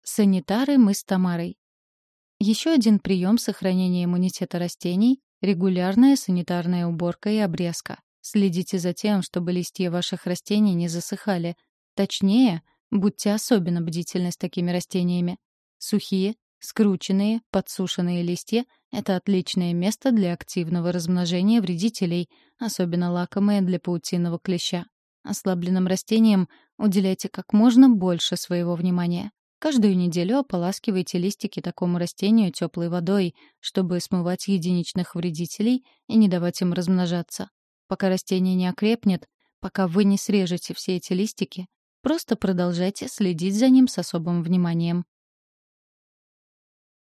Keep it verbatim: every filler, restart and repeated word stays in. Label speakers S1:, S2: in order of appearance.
S1: Санитары мы с Тамарой. Еще один прием сохранения иммунитета растений — регулярная санитарная уборка и обрезка. Следите за тем, чтобы листья ваших растений не засыхали. Точнее, будьте особенно бдительны с такими растениями. Сухие, скрученные, подсушенные листья — это отличное место для активного размножения вредителей, особенно лакомые для паутинного клеща. Ослабленным растениям уделяйте как можно больше своего внимания. Каждую неделю ополаскивайте листики такому растению теплой водой, чтобы смывать единичных вредителей и не давать им размножаться. Пока растение не окрепнет, пока вы не срежете все эти листики, просто продолжайте следить за ним с особым вниманием.